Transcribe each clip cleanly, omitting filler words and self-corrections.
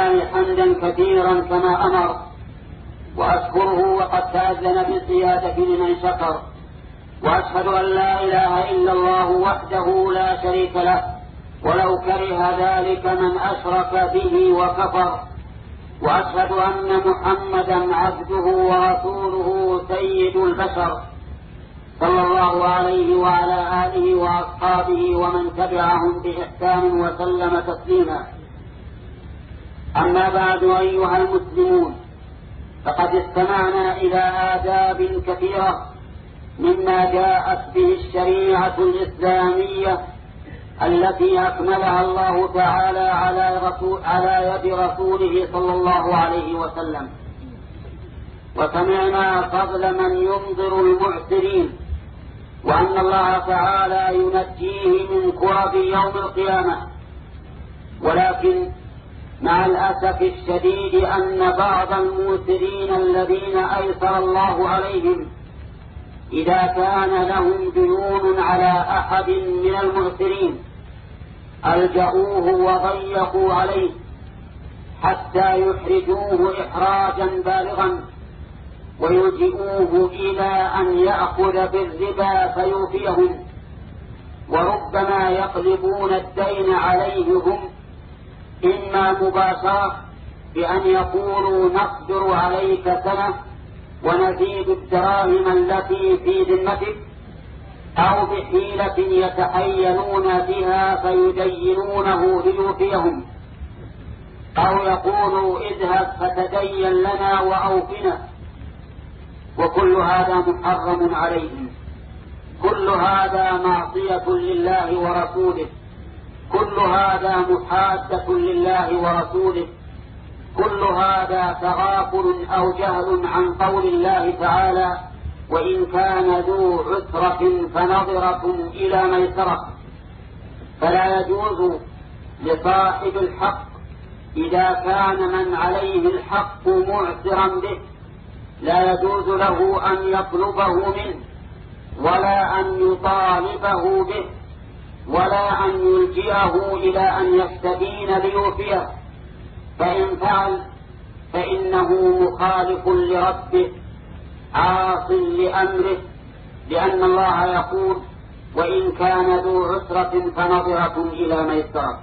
لله حمدا كثيرا كما أمر، وأشكره وقد تأذن بالزيادة لمن شكر، وأشهد أن لا إله إلا الله وحده لا شريك له، ولو كره ذلك من أشرك به وكفر. وأشهد أن محمدا عبده ورسوله سيد البشر، صلى الله عليه وعلى آله وأصحابه ومن تبعهم بإحسان وسلم تسليما. أما بعد، أيها المسلمون، فقد استمعنا إلى آداب كثيرة مما جاءت به الشريعة الإسلامية التي أكملها الله تعالى على يد رسوله صلى الله عليه وسلم. وسمعنا فضل من ينظر المعسرين، وأن الله تعالى ينجيه من كرب يوم القيامة. ولكن مع الأسف الشديد أن بعض الموسرين الذين أيسر الله عليهم إذا كان لهم ديون على أحد من المعسرين ألجأوه وضيقوا عليه حتى يحرجوه إحراجا بالغا، ويلجئوه إلى أن يأخذ بالربا فيوفيهم، وربما يقلبون الدين عليه هم، إما مباشرة بأن يقولوا نقدر عليك سنة ونزيد الدراهم التي في ذمتك، أو بحيلة يتحيلون بها فيدينونه ليوفيهم، أو يقولوا اذهب فتدين لنا وأوفنا. وكل هذا محرم عليهم، كل هذا معصية لله ورسوله، كل هذا محادة لله ورسوله، كل هذا تغافل أو جهل عن قول الله تعالى: وإن كان ذو عسرة فنظرة إلى ميسرة. فلا يجوز لصاحب الحق إذا كان من عليه الحق معسرا به، لا يجوز له أن يطلبه منه، ولا أن يطالبه به، ولا أن يلجئه إلى أن يستدين ليوفيه، فإن فعل فإنه مخالف لربه عاص لأمره، لأن الله يقول: وإن كان ذو عسرة فنظرة إلى ميسرة.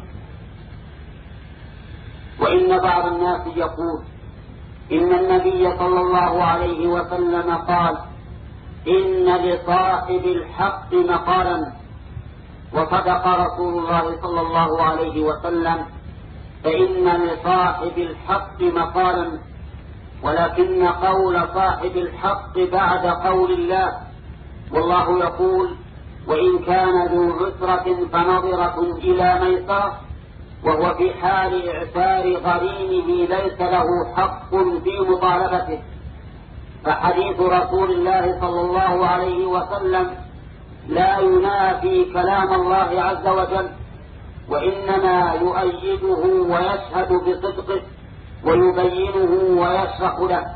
وإن بعض الناس يقول إن النبي صلى الله عليه وسلم قال: إن لصاحب الحق مقالا. وصدق رسول الله صلى الله عليه وسلم، فإن لصاحب الحق مقالا، ولكن قول صاحب الحق بعد قول الله، والله يقول: وإن كان ذو عسرة فنظرة إلى ميسرة، وهو في حال إعسار غريمه ليس له حق في مطالبته. فحديث رسول الله صلى الله عليه وسلم لا ينافي كلام الله عز وجل، وإنما يؤيده ويشهد بصدقه ويبينه ويشرح له.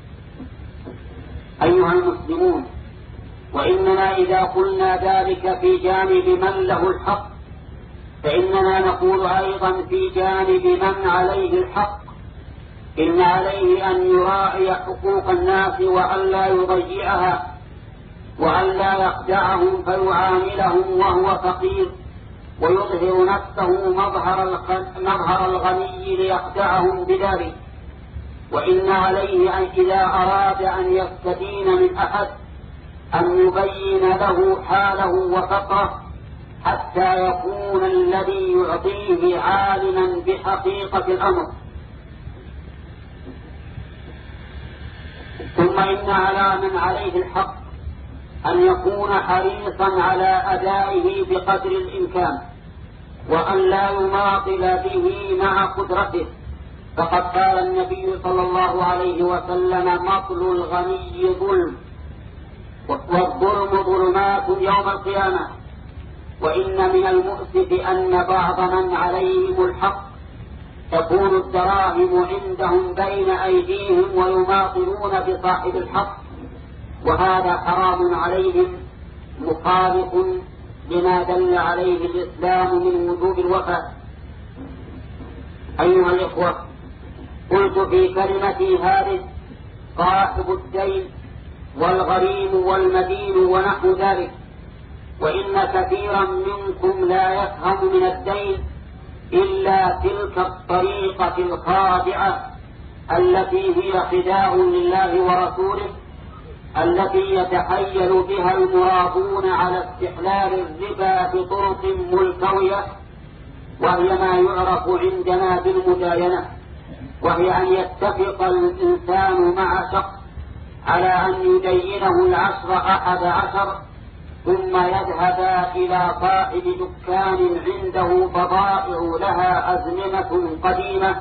أيها المسلمون، وإننا إذا قلنا ذلك في جانب من له الحق، فإننا نقول أيضا في جانب من عليه الحق. إن عليه أن يراعي حقوق الناس وألا يضيعها، وألا يخدعهم فيعاملهم وهو فقير ويظهر نفسه مظهر الغني ليخدعهم بذلك. وإن عليه أن إذا أراد أن يستدين من أحد أن يبين له حاله وفقره، حتى يكون الذي يعطيه عالما بحقيقة الأمر. ثم إن على من عليه الحق أن يكون حريصا على أدائه بقدر الإمكان، وأن لا يماطل به مع قدرته. فقد قال النبي صلى الله عليه وسلم: مطل الغني ظلم، والظلم ظلمات يوم القيامة. وإن من المؤسف أن بعض من عليهم الحق تكون الدراهم عندهم بين أيديهم ويماطلون بصاحب الحق، وهذا حرام عليهم مخالف لما دل عليه الإسلام من وجوب الوفاء. أيها الإخوة، قلت في كلمتي هذه صاحب الدين والغريم والمدين ونحو ذلك، وإن كثيرا منكم لا يفهم من الدين إلا تلك الطريقة الخادعة التي هي خداع لله ورسوله، التي يتحيل بها المرابون على استحلال الربا بطرق ملتوية، وهي ما يعرف عندنا بالمداينة، وهي أن يتفق الإنسان مع شخص على أن يدينه 11 ثم يذهب إلى صاحب دكان عنده بضائع لها أزمنة قديمة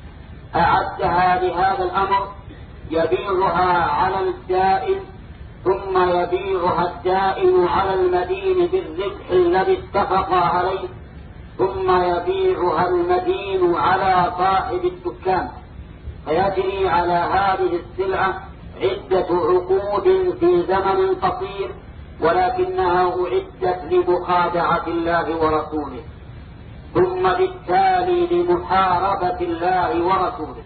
أعدها لهذا الأمر، يبيعها على الدائن ثم يبيعها الدائن على المدين بالربح الذي اتفق عليه، ثم يبيعها المدين على صاحب الدكان، فيجري على هذه السلعة عدة عقود في زمن قصير، ولكنها أعدت لمخادعة الله ورسوله، ثم بالتالي لمحاربة الله ورسوله،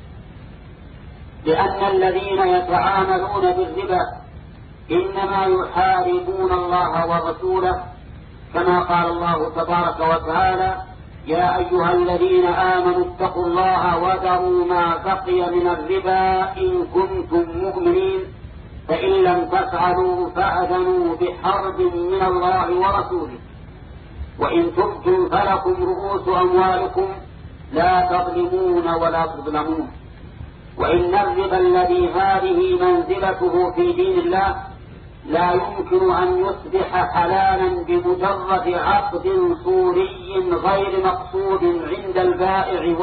لأن الذين يتعاملون بالربا إنما يحاربون الله ورسوله، كما قال الله تبارك وتعالى: يا أيها الذين آمنوا اتقوا الله وذروا ما بقي من الربا إن كنتم مؤمنين، فإن لم تفعلوا فأذنوا بحرب من الله ورسوله، وإن تبتم فلكم رؤوس أموالكم لا تظلمون ولا تظلمون. وإن الربا الذي هذه منزلته في دين الله لا يمكن أن يصبح حلالا بمجرد عقد صوري غير مقصود عند البائع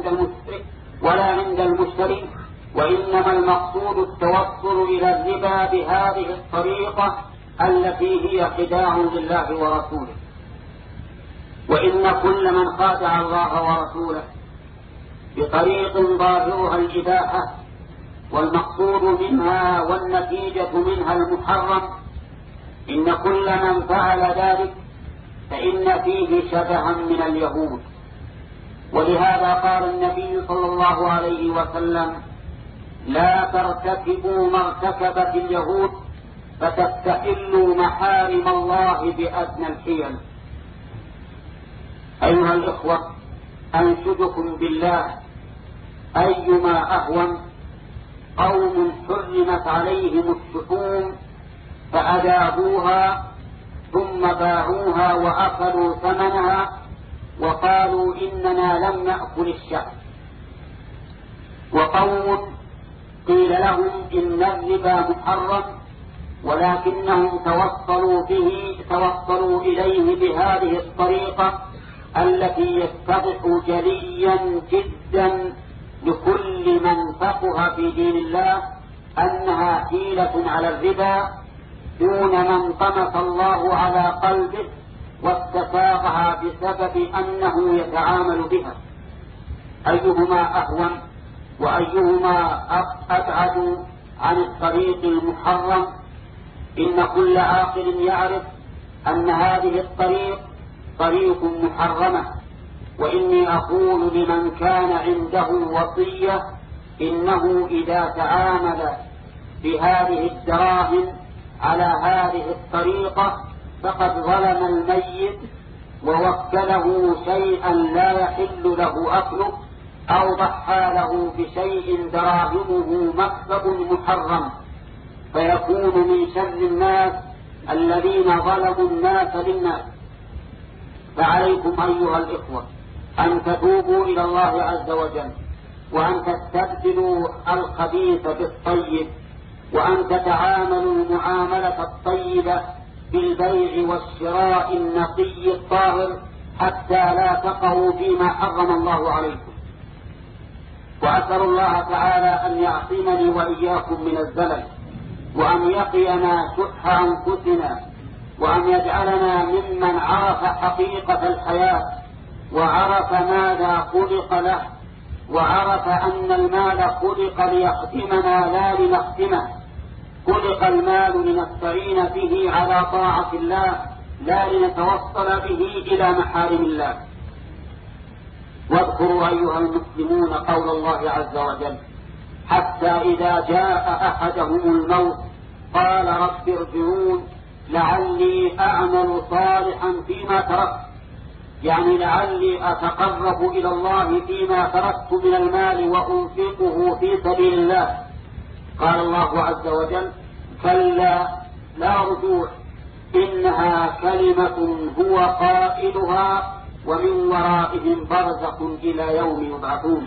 ولا عند المشتري، وإنما المقصود التوصل إلى الربا بهذه الطريقة التي هي خداع لله ورسوله. وإن كل من خادع الله ورسوله بطريق ظاهرها الإباحة والمقصود منها والنتيجة منها المحرم، إن كل من فعل ذلك فإن فيه شبها من اليهود. ولهذا قال النبي صلى الله عليه وسلم: لا ترتكبوا ما ارتكبت اليهود فتستحلوا محارم الله بأدنى الحيل. أيها الإخوة، أنشدكم بالله، أيما أهون قوم حرمت عليهم الشحوم فأذابوها ثم باعوها وأكلوا ثمنها وقالوا إننا لم نأكل الشحم، وقوم قيل لهم إن الربا محرم ولكنهم توصلوا إليه بهذه الطريقة التي يتضح جليا جدا لكل من فقه في دين الله أنها حيلة على الربا، دون من طمس الله على قلبه واستساغها بسبب أنه يتعامل بها. أيهما أهون وأيهما أبعد عن الطريق المحرم؟ إن كل عاقل يعرف أن هذه الطريق طريق محرمة. وإني أقول لمن كان عنده وصية إنه إذا تعامل بهذه الدراهم على هذه الطريقة فقد ظلم الميت ووكله شيئا لا يحل له أكله، أو ضحى له بشيء دراهمه مكسب محرم، فيكون من شر الناس الذين ظلموا الناس للناس. فعليكم أيها الإخوة أن تتوبوا إلى الله عز وجل، وأن تستبدلوا الخبيث بالطيب، وأن تتعاملوا المعاملة الطيبة بالبيع والشراء النقي الطاهر حتى لا تقعوا فيما حرم الله عليكم. وأسأل الله تعالى أن يعصمني وإياكم من الزلل، وأن يقينا شح أنفسنا، وأن يجعلنا ممن عرف حقيقة الحياة وعرف ماذا خلق له، وعرف أن المال خلق ليخدمنا لا لنخدمه. خلق المال لنستعين به على طاعة الله لا لنتوصل به إلى محارم الله. واذكروا أيها المسلمون قول الله عز وجل: حتى إذا جاء أحدهم الموت قال رب ارجعون لعلي أعمل صالحا فيما تركت، يعني لعلي أتقرب إلى الله فيما تركت من المال وأنفقه في سبيل الله. قال الله عز وجل: كلا لا رجوع، إنها كلمة هو قائلها ومن ورائهم برزخ إلى يوم يبعثون.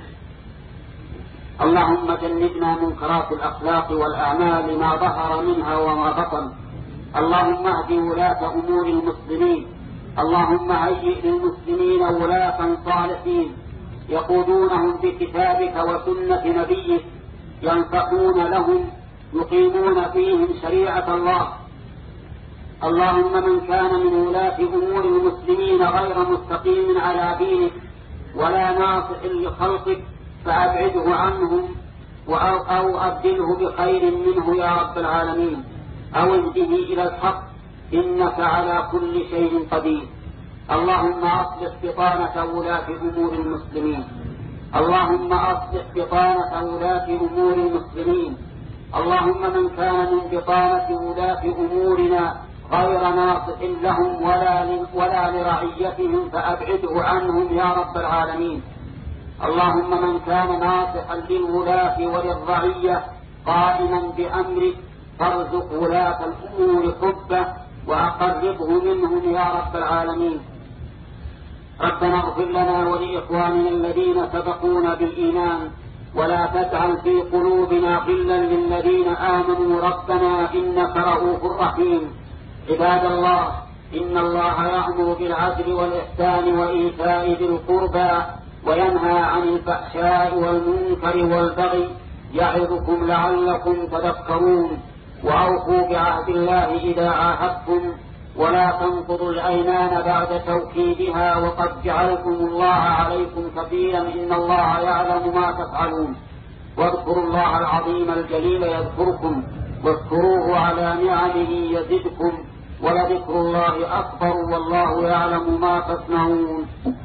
اللهم جنبنا منكرات الأخلاق والأعمال ما ظهر منها وما بطن. اللهم اهد ولاة أمور المسلمين. اللهم هيئ للمسلمين ولاة صالحين يقودونهم بكتابك وسنة نبيك، ينصحون لهم، يقيمون فيهم شريعة الله. اللهم من كان من ولاة أمور المسلمين غير مستقيم على دينك ولا ناصح لخلقك فأبعده عنهم أو أبدله بخير منه يا رب العالمين، أو اهده إلى الحق، إنك على كل شيء قدير. اللهم أصلح بطانة ولاة أمور المسلمين. اللهم أصلح بطانة ولاة أمور المسلمين. اللهم من كان من بطانة ولاة أمورنا غير ناصح لهم ولا لرعيتهم فأبعده عنهم يا رب العالمين. اللهم من كان ناصحا للولاة وللرعية قائما بأمرك فارزق ولاة الأمور حبه وأقربه منهم يا رب العالمين. ربنا اغفر لنا ولإخواننا الذين سبقونا بالإيمان ولا تجعل في قلوبنا غلا للذين آمنوا ربنا إنك رؤوف رحيم. عباد الله، إن الله يأمر بالعدل والإحسان وإيتاء ذي القربى وينهى عن الفحشاء والمنكر والبغي يعظكم لعلكم تذكرون. وأوفوا بعهد الله إذا عاهدتم ولا تنقضوا الأيمان بعد توكيدها وقد جعلكم الله عليكم كفيلا إن الله يعلم ما تفعلون. واذكروا الله العظيم الجليل يذكركم واذكروه على نعمه يزدكم ولذكر الله أكبر والله يعلم ما تصنعون.